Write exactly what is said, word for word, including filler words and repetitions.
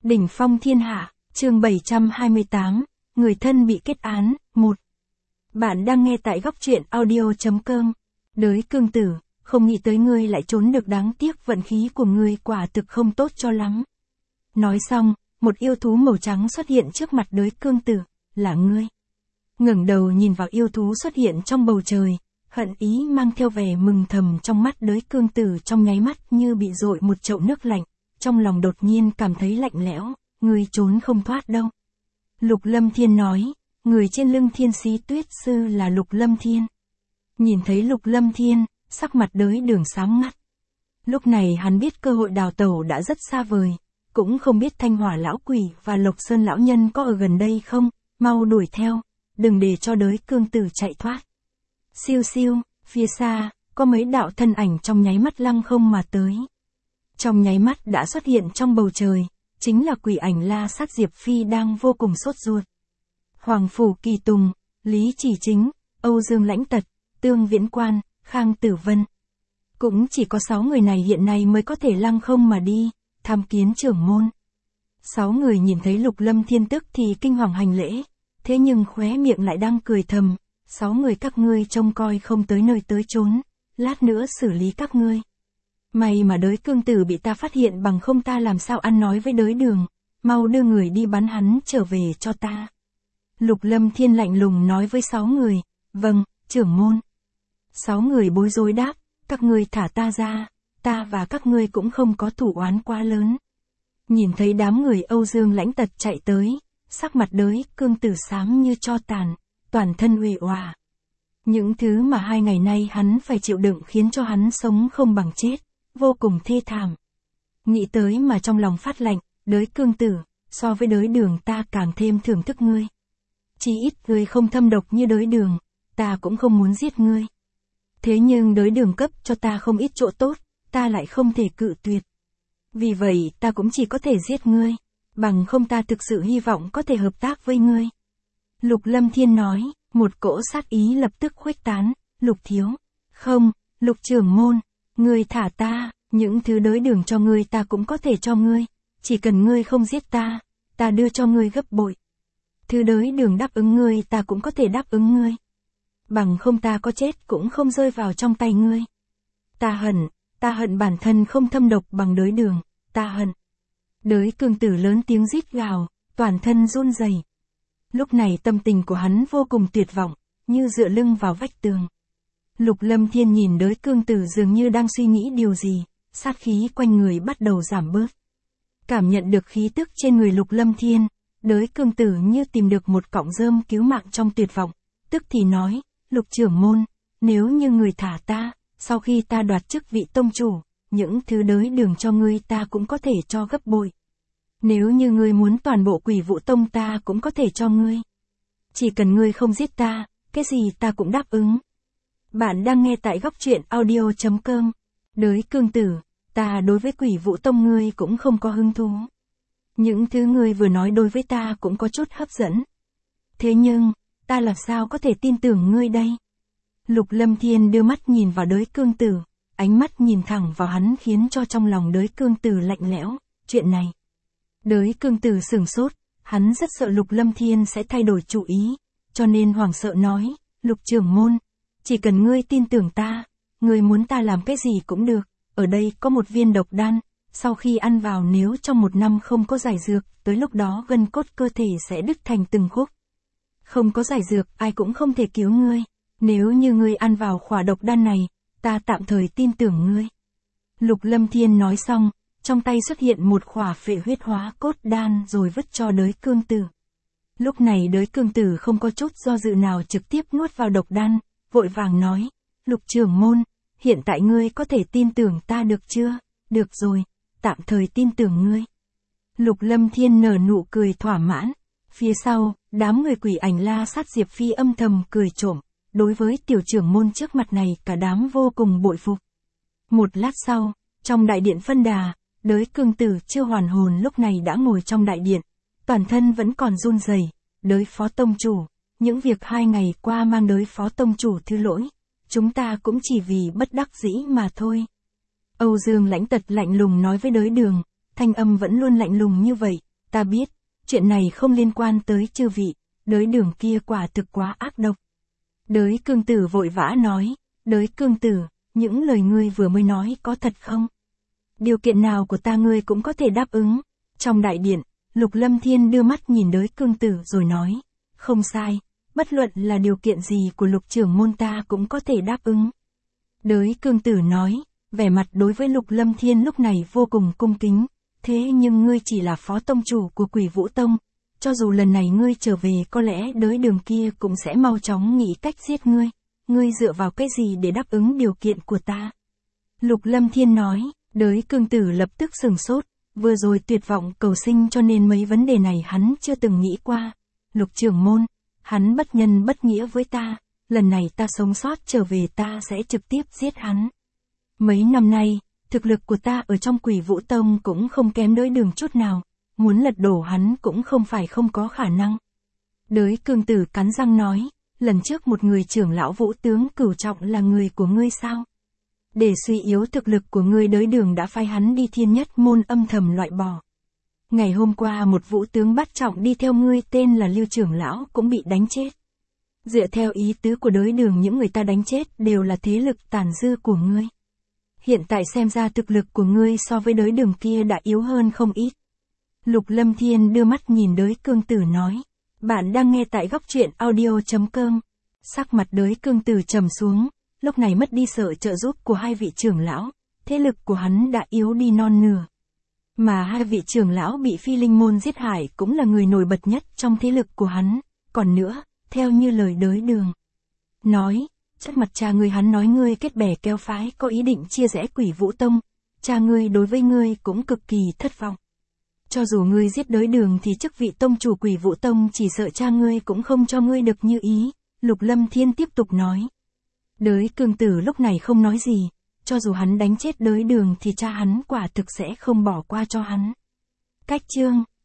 Đỉnh phong thiên hạ, chương bảy trăm hai mươi tám, người thân bị kết án, một. Bạn đang nghe tại góc truyện audio chấm com. Đới cương tử, không nghĩ tới ngươi lại trốn được, đáng tiếc vận khí của ngươi quả thực không tốt cho lắm. Nói xong, một yêu thú màu trắng xuất hiện trước mặt đới cương tử, là ngươi. Ngẩng đầu nhìn vào yêu thú xuất hiện trong bầu trời, hận ý mang theo vẻ mừng thầm trong mắt đới cương tử trong nháy mắt như bị dội một chậu nước lạnh, trong lòng đột nhiên cảm thấy lạnh lẽo, ngươi trốn không thoát đâu. Lục Lâm Thiên nói, người trên lưng Thiên Sĩ Tuyết Sư là Lục Lâm Thiên. Nhìn thấy Lục Lâm Thiên, sắc mặt đới đường xám ngắt. Lúc này hắn biết cơ hội đào tẩu đã rất xa vời, cũng không biết Thanh Hỏa lão quỷ và Lộc Sơn lão nhân có ở gần đây không, mau đuổi theo, đừng để cho đới cương tử chạy thoát. Siêu siêu, phía xa, có mấy đạo thân ảnh trong nháy mắt lăng không mà tới. Trong nháy mắt đã xuất hiện trong bầu trời, chính là quỷ ảnh La Sát Diệp Phi đang vô cùng sốt ruột. Hoàng Phủ Kỳ Tùng, Lý Chỉ Chính, Âu Dương Lãnh Tật, Tương Viễn Quan, Khang Tử Vân. Cũng chỉ có sáu người này hiện nay mới có thể lăng không mà đi, tham kiến trưởng môn. Sáu người nhìn thấy Lục Lâm Thiên tức thì kinh hoàng hành lễ, thế nhưng khóe miệng lại đang cười thầm, sáu người các ngươi trông coi không tới nơi tới chốn, lát nữa xử lý các ngươi. May mà đới cương tử bị ta phát hiện, bằng không ta làm sao ăn nói với đới đường, mau đưa người đi bắn hắn trở về cho ta. Lục Lâm Thiên lạnh lùng nói với sáu người, vâng, trưởng môn. Sáu người bối rối đáp, các ngươi thả ta ra, ta và các ngươi cũng không có thủ oán quá lớn. Nhìn thấy đám người Âu Dương Lãnh Tật chạy tới, sắc mặt đới cương tử xám như tro tàn, toàn thân uể oả. Những thứ mà hai ngày nay hắn phải chịu đựng khiến cho hắn sống không bằng chết, vô cùng thê thảm. Nghĩ tới mà trong lòng phát lạnh, đới cương tử, so với đới đường ta càng thêm thưởng thức ngươi. Chỉ ít ngươi không thâm độc như đới đường, ta cũng không muốn giết ngươi. Thế nhưng đới đường cấp cho ta không ít chỗ tốt, ta lại không thể cự tuyệt. Vì vậy ta cũng chỉ có thể giết ngươi, bằng không ta thực sự hy vọng có thể hợp tác với ngươi. Lục Lâm Thiên nói, một cỗ sát ý lập tức khuếch tán, Lục thiếu, không, Lục trưởng môn, ngươi thả ta, những thứ đới đường cho ngươi ta cũng có thể cho ngươi, chỉ cần ngươi không giết ta, ta đưa cho ngươi gấp bội. Thứ đới đường đáp ứng ngươi ta cũng có thể đáp ứng ngươi. Bằng không ta có chết cũng không rơi vào trong tay ngươi. Ta hận, ta hận bản thân không thâm độc bằng đới đường, ta hận. Đới cương tử lớn tiếng rít gào, toàn thân run rẩy. Lúc này tâm tình của hắn vô cùng tuyệt vọng, như dựa lưng vào vách tường. Lục Lâm Thiên nhìn đới cương tử dường như đang suy nghĩ điều gì, sát khí quanh người bắt đầu giảm bớt. Cảm nhận được khí tức trên người Lục Lâm Thiên, đới cương tử như tìm được một cọng rơm cứu mạng trong tuyệt vọng, tức thì nói, Lục trưởng môn, nếu như người thả ta, sau khi ta đoạt chức vị tông chủ, những thứ đới đường cho ngươi ta cũng có thể cho gấp bội. Nếu như ngươi muốn toàn bộ Quỷ Vũ Tông ta cũng có thể cho ngươi. Chỉ cần ngươi không giết ta, cái gì ta cũng đáp ứng. Bạn đang nghe tại góc truyện audio chấm com. Đới cương tử, ta đối với Quỷ Vũ Tông ngươi cũng không có hứng thú. Những thứ ngươi vừa nói đối với ta cũng có chút hấp dẫn. Thế nhưng, ta làm sao có thể tin tưởng ngươi đây? Lục Lâm Thiên đưa mắt nhìn vào đới cương tử, ánh mắt nhìn thẳng vào hắn khiến cho trong lòng đới cương tử lạnh lẽo, chuyện này. Đới cương tử sửng sốt, hắn rất sợ Lục Lâm Thiên sẽ thay đổi chủ ý, cho nên hoảng sợ nói, Lục trưởng môn, chỉ cần ngươi tin tưởng ta, ngươi muốn ta làm cái gì cũng được, ở đây có một viên độc đan, sau khi ăn vào nếu trong một năm không có giải dược, tới lúc đó gân cốt cơ thể sẽ đứt thành từng khúc. Không có giải dược, ai cũng không thể cứu ngươi, nếu như ngươi ăn vào khỏa độc đan này, ta tạm thời tin tưởng ngươi. Lục Lâm Thiên nói xong, trong tay xuất hiện một khỏa phệ huyết hóa cốt đan rồi vứt cho đới cương tử. Lúc này đới cương tử không có chút do dự nào trực tiếp nuốt vào độc đan, vội vàng nói, Lục trưởng môn, hiện tại ngươi có thể tin tưởng ta được chưa? Được rồi, tạm thời tin tưởng ngươi. Lục Lâm Thiên nở nụ cười thỏa mãn. Phía sau, đám người quỷ ảnh La Sát Diệp Phi âm thầm cười trộm, đối với tiểu trưởng môn trước mặt này cả đám vô cùng bội phục. Một lát sau, trong đại điện phân đà, đới cương tử chưa hoàn hồn lúc này đã ngồi trong đại điện, toàn thân vẫn còn run rẩy. Đới phó tông chủ, những việc hai ngày qua mang đới phó tông chủ thứ lỗi, chúng ta cũng chỉ vì bất đắc dĩ mà thôi. Âu Dương Lãnh Tật lạnh lùng nói với đới đường, thanh âm vẫn luôn lạnh lùng như vậy, ta biết, chuyện này không liên quan tới chư vị, đới đường kia quả thực quá ác độc. Đới cương tử vội vã nói, đới cương tử, những lời ngươi vừa mới nói có thật không? Điều kiện nào của ta ngươi cũng có thể đáp ứng. Trong đại điện, Lục Lâm Thiên đưa mắt nhìn đới cương tử rồi nói, không sai, bất luận là điều kiện gì của Lục trưởng môn ta cũng có thể đáp ứng. Đới cương tử nói, vẻ mặt đối với Lục Lâm Thiên lúc này vô cùng cung kính, thế nhưng ngươi chỉ là phó tông chủ của Quỷ Vũ Tông, cho dù lần này ngươi trở về có lẽ đới đường kia cũng sẽ mau chóng nghĩ cách giết ngươi, ngươi dựa vào cái gì để đáp ứng điều kiện của ta? Lục Lâm Thiên nói, đới cương tử lập tức sừng sốt, vừa rồi tuyệt vọng cầu sinh cho nên mấy vấn đề này hắn chưa từng nghĩ qua. Lục trưởng môn, hắn bất nhân bất nghĩa với ta, lần này ta sống sót trở về ta sẽ trực tiếp giết hắn. Mấy năm nay, thực lực của ta ở trong Quỷ Vũ Tông cũng không kém đới đường chút nào, muốn lật đổ hắn cũng không phải không có khả năng. Đới cương tử cắn răng nói, lần trước một người trưởng lão vũ tướng cửu trọng là người của ngươi sao? Để suy yếu thực lực của ngươi đới đường đã phái hắn đi thiên nhất môn âm thầm loại bỏ. Ngày hôm qua một vũ tướng bát trọng đi theo ngươi tên là Lưu trưởng lão cũng bị đánh chết. Dựa theo ý tứ của đới đường những người ta đánh chết đều là thế lực tàn dư của ngươi. Hiện tại xem ra thực lực của ngươi so với đới đường kia đã yếu hơn không ít. Lục Lâm Thiên đưa mắt nhìn đới cương tử nói. Bạn đang nghe tại góc truyện audio chấm com. Sắc mặt đới cương tử trầm xuống, lúc này mất đi sự trợ giúp của hai vị trưởng lão, thế lực của hắn đã yếu đi non nửa. Mà hai vị trưởng lão bị Phi Linh môn giết hại cũng là người nổi bật nhất trong thế lực của hắn, còn nữa, theo như lời đới đường nói, chắc mặt cha ngươi hắn nói ngươi kết bè kéo phái có ý định chia rẽ Quỷ Vũ Tông, cha ngươi đối với ngươi cũng cực kỳ thất vọng. Cho dù ngươi giết đới đường thì chức vị tông chủ Quỷ Vũ Tông chỉ sợ cha ngươi cũng không cho ngươi được như ý, Lục Lâm Thiên tiếp tục nói. Đới cương tử lúc này không nói gì, cho dù hắn đánh chết đới đường thì cha hắn quả thực sẽ không bỏ qua cho hắn. Cách chương